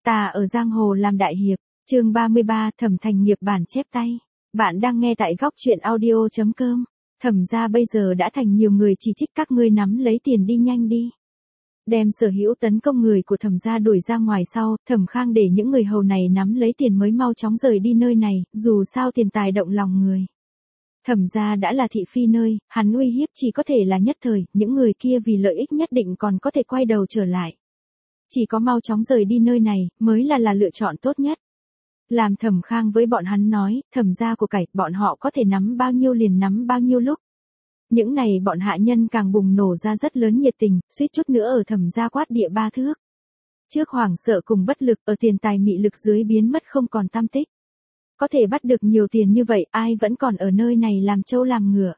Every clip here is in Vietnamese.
Ta ở giang hồ làm đại hiệp, chương 33, Thẩm Thành Nghiệp bản chép tay. Bạn đang nghe tại góc truyện audio.com. Thẩm gia bây giờ đã thành nhiều người chỉ trích các ngươi nắm lấy tiền đi nhanh đi. Đem sở hữu tấn công người của Thẩm gia đuổi ra ngoài sau, Thẩm Khang để những người hầu này nắm lấy tiền mới mau chóng rời đi nơi này, dù sao tiền tài động lòng người. Thẩm gia đã là thị phi nơi, hắn uy hiếp chỉ có thể là nhất thời, những người kia vì lợi ích nhất định còn có thể quay đầu trở lại. Chỉ có mau chóng rời đi nơi này, mới là lựa chọn tốt nhất. Làm Thẩm Khang với bọn hắn nói, Thẩm gia của cải, bọn họ có thể nắm bao nhiêu liền nắm bao nhiêu lúc. Những này bọn hạ nhân càng bùng nổ ra rất lớn nhiệt tình, suýt chút nữa ở Thẩm gia quát địa ba thước. Trước hoảng sợ cùng bất lực, ở tiền tài mị lực dưới biến mất không còn tăm tích. Có thể bắt được nhiều tiền như vậy, ai vẫn còn ở nơi này làm trâu làm ngựa.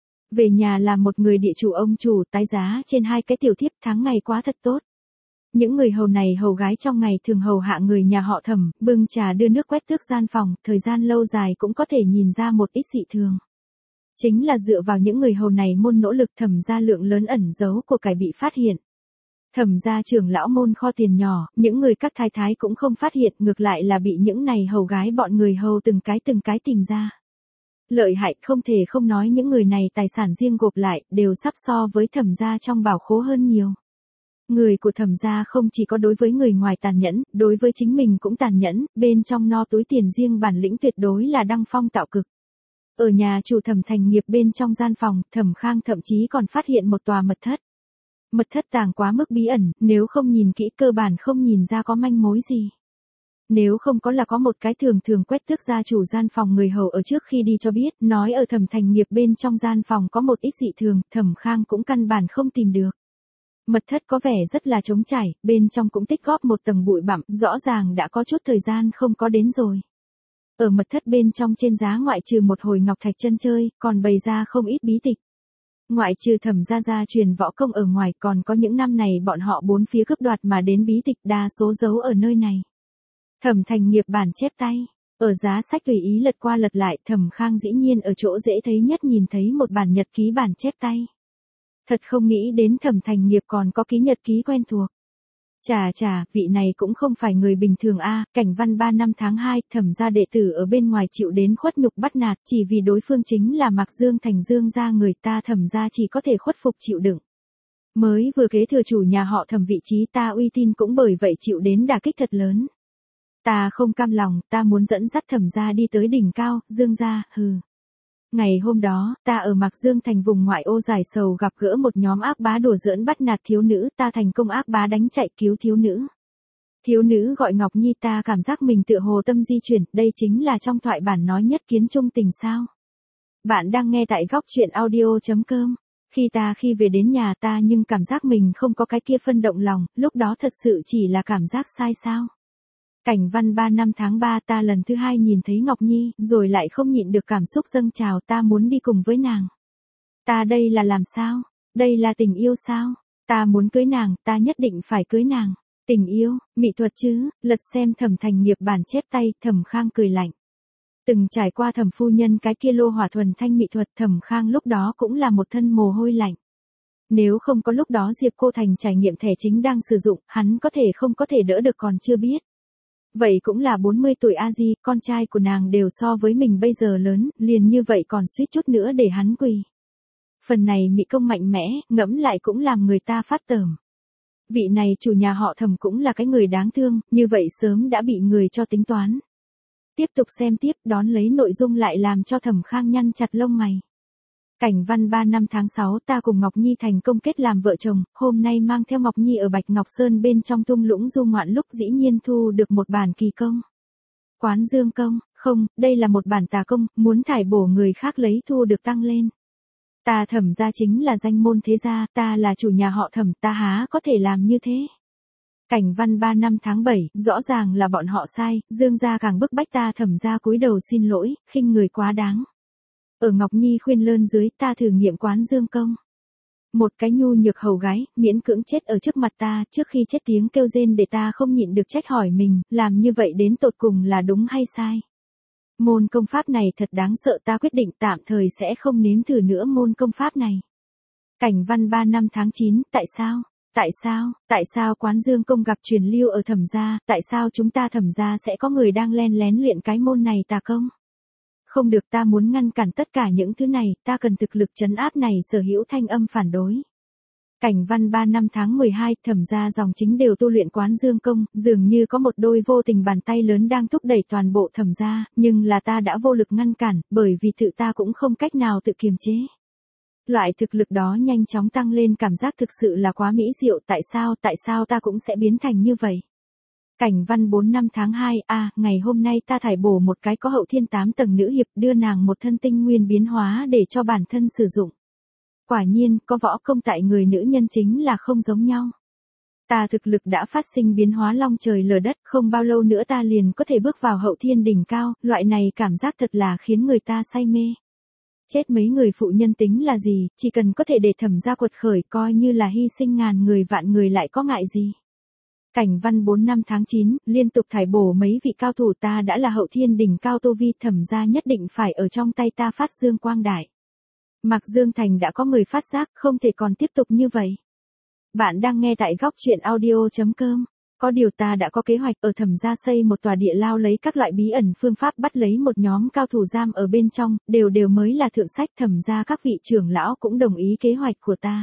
Về nhà làm một người địa chủ ông chủ, tái giá trên 2 cái tiểu thiếp, tháng ngày quá thật tốt. Những người hầu này hầu gái trong ngày thường hầu hạ người nhà họ Thẩm, bưng trà đưa nước quét tước gian phòng, thời gian lâu dài cũng có thể nhìn ra một ít dị thường. Chính là dựa vào những người hầu này môn nỗ lực, Thẩm gia lượng lớn ẩn giấu của cải bị phát hiện. Thẩm gia trưởng lão môn kho tiền nhỏ, những người các thái thái cũng không phát hiện, ngược lại là bị những này hầu gái bọn người hầu từng cái tìm ra. Lợi hại không thể không nói những người này tài sản riêng gộp lại, đều sắp so với Thẩm gia trong bảo khố hơn nhiều. Người của Thẩm gia không chỉ có đối với người ngoài tàn nhẫn, đối với chính mình cũng tàn nhẫn, bên trong no túi tiền riêng bản lĩnh tuyệt đối là đăng phong tạo cực. Ở nhà chủ Thẩm Thành Nghiệp bên trong gian phòng, Thẩm Khang thậm chí còn phát hiện một tòa mật thất. Mật thất tàng quá mức bí ẩn, nếu không nhìn kỹ cơ bản không nhìn ra có manh mối gì. Nếu không có là có một cái thường quét tước gia chủ gian phòng người hầu ở trước khi đi cho biết, nói ở Thẩm Thành Nghiệp bên trong gian phòng có một ít dị thường, Thẩm Khang cũng căn bản không tìm được. Mật thất có vẻ rất là trống trải, bên trong cũng tích góp một tầng bụi bặm, rõ ràng đã có chút thời gian không có đến rồi. Ở mật thất bên trong trên giá ngoại trừ một hồi ngọc thạch chân chơi, còn bày ra không ít bí tịch. Ngoại trừ Thẩm gia truyền võ công ở ngoài, còn có những năm này bọn họ bốn phía cướp đoạt mà đến bí tịch, đa số giấu ở nơi này. Thẩm Thành Nghiệp bản chép tay, ở giá sách tùy ý lật qua lật lại, Thẩm Khang dĩ nhiên ở chỗ dễ thấy nhất nhìn thấy một bản nhật ký bản chép tay. Thật không nghĩ đến Thẩm Thành Nghiệp còn có ký nhật ký quen thuộc. Chà, vị này cũng không phải người bình thường a. Cảnh văn 3 năm tháng 2, Thẩm gia đệ tử ở bên ngoài chịu đến khuất nhục bắt nạt, chỉ vì đối phương chính là Mạc Dương Thành Dương gia người ta, Thẩm gia chỉ có thể khuất phục chịu đựng. Mới vừa kế thừa chủ nhà họ Thẩm vị trí, ta uy tín cũng bởi vậy chịu đến đả kích thật lớn. Ta không cam lòng, ta muốn dẫn dắt Thẩm gia đi tới đỉnh cao, Dương gia, hừ. Ngày hôm đó, ta ở Mạc Dương Thành vùng ngoại ô giải sầu gặp gỡ một nhóm ác bá đùa giỡn bắt nạt thiếu nữ, ta thành công ác bá đánh chạy cứu thiếu nữ. Thiếu nữ gọi Ngọc Nhi, ta cảm giác mình tựa hồ tâm di chuyển, đây chính là trong thoại bản nói nhất kiến trung tình sao. Bạn đang nghe tại góc truyện audio.com. Khi về đến nhà ta nhưng cảm giác mình không có cái kia phân động lòng, lúc đó thật sự chỉ là cảm giác sai sao. Cảnh văn 3 năm tháng 3 ta lần thứ 2 nhìn thấy Ngọc Nhi, rồi lại không nhịn được cảm xúc dâng trào, ta muốn đi cùng với nàng. Ta đây là làm sao? Đây là tình yêu sao? Ta muốn cưới nàng, ta nhất định phải cưới nàng. Tình yêu, mỹ thuật chứ? Lật xem Thẩm Thành Nghiệp bản chép tay, Thẩm Khang cười lạnh. Từng trải qua Thẩm phu nhân cái kia lô hỏa thuần thanh mỹ thuật, Thẩm Khang lúc đó cũng là một thân mồ hôi lạnh. Nếu không có lúc đó Diệp Cô Thành trải nghiệm thẻ chính đang sử dụng, hắn không có thể đỡ được còn chưa biết. Vậy cũng là 40 tuổi a di, con trai của nàng đều so với mình bây giờ lớn, liền như vậy còn suýt chút nữa để hắn quỳ. Phần này mỹ công mạnh mẽ, ngẫm lại cũng làm người ta phát tởm. Vị này chủ nhà họ Thẩm cũng là cái người đáng thương, như vậy sớm đã bị người cho tính toán. Tiếp tục xem tiếp, đón lấy nội dung lại làm cho Thẩm Khang nhăn chặt lông mày. Cảnh văn 3 năm tháng 6 ta cùng Ngọc Nhi thành công kết làm vợ chồng, hôm nay mang theo Ngọc Nhi ở Bạch Ngọc Sơn bên trong thung lũng du ngoạn lúc dĩ nhiên thu được một bản kỳ công. Quán dương công, không, đây là một bản tà công, muốn thải bổ người khác lấy thu được tăng lên. Ta Thẩm gia chính là danh môn thế gia, ta là chủ nhà họ Thẩm, ta há có thể làm như thế. Cảnh văn 3 năm tháng 7, rõ ràng là bọn họ sai, Dương gia càng bức bách ta Thẩm gia cúi đầu xin lỗi, khinh người quá đáng. Ở Ngọc Nhi khuyên lơn dưới, ta thử nghiệm quán dương công. Một cái nhu nhược hầu gái, miễn cưỡng chết ở trước mặt ta, trước khi chết tiếng kêu rên để ta không nhịn được trách hỏi mình, làm như vậy đến tột cùng là đúng hay sai. Môn công pháp này thật đáng sợ, ta quyết định tạm thời sẽ không nếm thử nữa môn công pháp này. Cảnh văn 3 năm tháng 9, tại sao? Tại sao quán dương công gặp truyền lưu ở Thẩm gia, tại sao chúng ta Thẩm gia sẽ có người đang len lén luyện cái môn này tà công? Không được, ta muốn ngăn cản tất cả những thứ này, ta cần thực lực trấn áp này sở hữu thanh âm phản đối. Cảnh văn 3 năm tháng 12, Thẩm gia dòng chính đều tu luyện quán dương công, dường như có một đôi vô tình bàn tay lớn đang thúc đẩy toàn bộ Thẩm gia, nhưng là ta đã vô lực ngăn cản, bởi vì tự ta cũng không cách nào tự kiềm chế. Loại thực lực đó nhanh chóng tăng lên, cảm giác thực sự là quá mỹ diệu, tại sao ta cũng sẽ biến thành như vậy? Cảnh văn 4 năm tháng 2, ngày hôm nay ta thải bổ một cái có hậu thiên 8 tầng nữ hiệp, đưa nàng một thân tinh nguyên biến hóa để cho bản thân sử dụng. Quả nhiên, có võ công tại người nữ nhân chính là không giống nhau. Ta thực lực đã phát sinh biến hóa long trời lở đất, không bao lâu nữa ta liền có thể bước vào hậu thiên đỉnh cao, loại này cảm giác thật là khiến người ta say mê. Chết mấy người phụ nhân tính là gì, chỉ cần có thể để Thẩm gia quật khởi, coi như là hy sinh ngàn người vạn người lại có ngại gì. Cảnh văn 4 năm tháng 9, liên tục thải bổ mấy vị cao thủ, ta đã là hậu thiên đỉnh cao tu vi, Thẩm gia nhất định phải ở trong tay ta phát dương quang đại. Mạc Dương Thành đã có người phát giác, không thể còn tiếp tục như vậy. Bạn đang nghe tại góc truyện audio.com. Có điều ta đã có kế hoạch ở Thẩm gia xây một tòa địa lao, lấy các loại bí ẩn phương pháp bắt lấy một nhóm cao thủ giam ở bên trong, đều mới là thượng sách. Thẩm gia các vị trưởng lão cũng đồng ý kế hoạch của ta.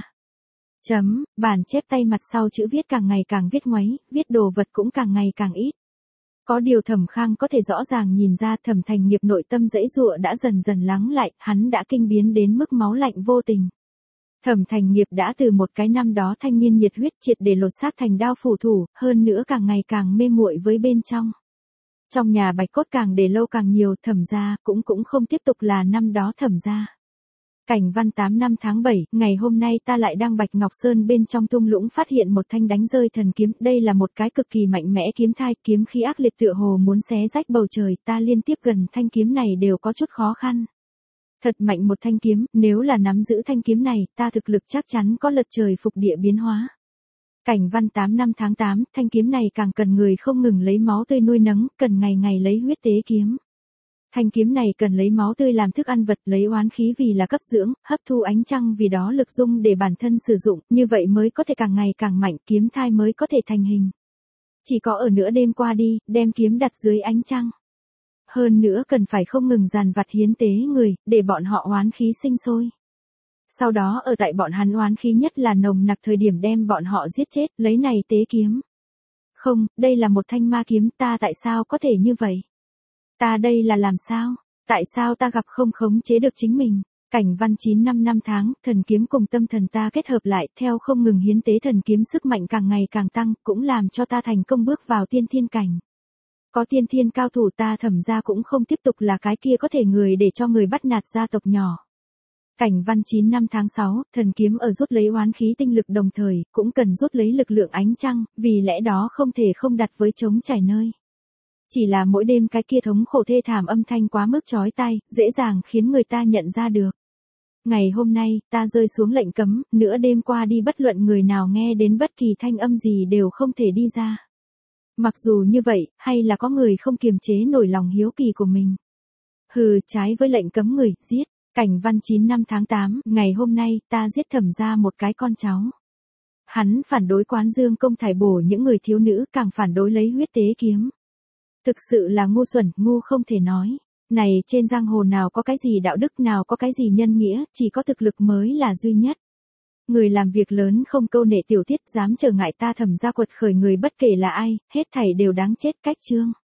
Bản chép tay mặt sau chữ viết càng ngày càng viết ngoáy, viết đồ vật cũng càng ngày càng ít. Có điều Thẩm Khang có thể rõ ràng nhìn ra Thẩm Thành Nghiệp nội tâm dãy dụa đã dần dần lắng lại, hắn đã kinh biến đến mức máu lạnh vô tình. Thẩm Thành Nghiệp đã từ một cái năm đó thanh niên nhiệt huyết triệt để lột xác thành đao phủ thủ, hơn nữa càng ngày càng mê muội với bên trong. Trong nhà bạch cốt càng để lâu càng nhiều, Thẩm gia cũng không tiếp tục là năm đó Thẩm gia. Cảnh văn 8 năm tháng 7, ngày hôm nay ta lại đang Bạch Ngọc Sơn bên trong thung lũng phát hiện một thanh đánh rơi thần kiếm, đây là một cái cực kỳ mạnh mẽ kiếm thai, kiếm khí ác liệt tựa hồ muốn xé rách bầu trời, ta liên tiếp gần thanh kiếm này đều có chút khó khăn. Thật mạnh một thanh kiếm, nếu là nắm giữ thanh kiếm này, ta thực lực chắc chắn có lật trời phục địa biến hóa. Cảnh văn 8 năm tháng 8, thanh kiếm này càng cần người không ngừng lấy máu tươi nuôi nấng, cần ngày ngày lấy huyết tế kiếm. Thanh kiếm này cần lấy máu tươi làm thức ăn vật, lấy oán khí vì là cấp dưỡng, hấp thu ánh trăng vì đó lực dung để bản thân sử dụng, như vậy mới có thể càng ngày càng mạnh, kiếm thai mới có thể thành hình. Chỉ có ở nửa đêm qua đi, đem kiếm đặt dưới ánh trăng. Hơn nữa cần phải không ngừng dàn vặt hiến tế người, để bọn họ oán khí sinh sôi. Sau đó ở tại bọn hắn oán khí nhất là nồng nặc thời điểm đem bọn họ giết chết, lấy này tế kiếm. Không, đây là một thanh ma kiếm, ta tại sao có thể như vậy? Ta đây là làm sao? Tại sao ta gặp không khống chế được chính mình? Cảnh văn 9 năm tháng, thần kiếm cùng tâm thần ta kết hợp lại, theo không ngừng hiến tế thần kiếm sức mạnh càng ngày càng tăng, cũng làm cho ta thành công bước vào tiên thiên cảnh. Có tiên thiên cao thủ, ta Thẩm gia cũng không tiếp tục là cái kia có thể người để cho người bắt nạt gia tộc nhỏ. Cảnh văn 9 năm tháng 6, thần kiếm ở rút lấy oán khí tinh lực đồng thời, cũng cần rút lấy lực lượng ánh trăng, vì lẽ đó không thể không đặt với trống trải nơi. Chỉ là mỗi đêm cái kia thống khổ thê thảm âm thanh quá mức chói tai, dễ dàng khiến người ta nhận ra được. Ngày hôm nay, ta rơi xuống lệnh cấm, nửa đêm qua đi bất luận người nào nghe đến bất kỳ thanh âm gì đều không thể đi ra. Mặc dù như vậy, hay là có người không kiềm chế nổi lòng hiếu kỳ của mình. Trái với lệnh cấm người, giết. Cảnh văn 9 năm tháng 8, ngày hôm nay, ta giết Thẩm gia một cái con cháu. Hắn phản đối quán dương công thải bổ những người thiếu nữ, càng phản đối lấy huyết tế kiếm. Thực sự là ngu xuẩn, ngu không thể nói. Này trên giang hồ nào có cái gì đạo đức, nào có cái gì nhân nghĩa, chỉ có thực lực mới là duy nhất. Người làm việc lớn không câu nệ tiểu tiết, dám trở ngại ta Thẩm gia quật khởi người bất kể là ai, hết thảy đều đáng chết. Cách chương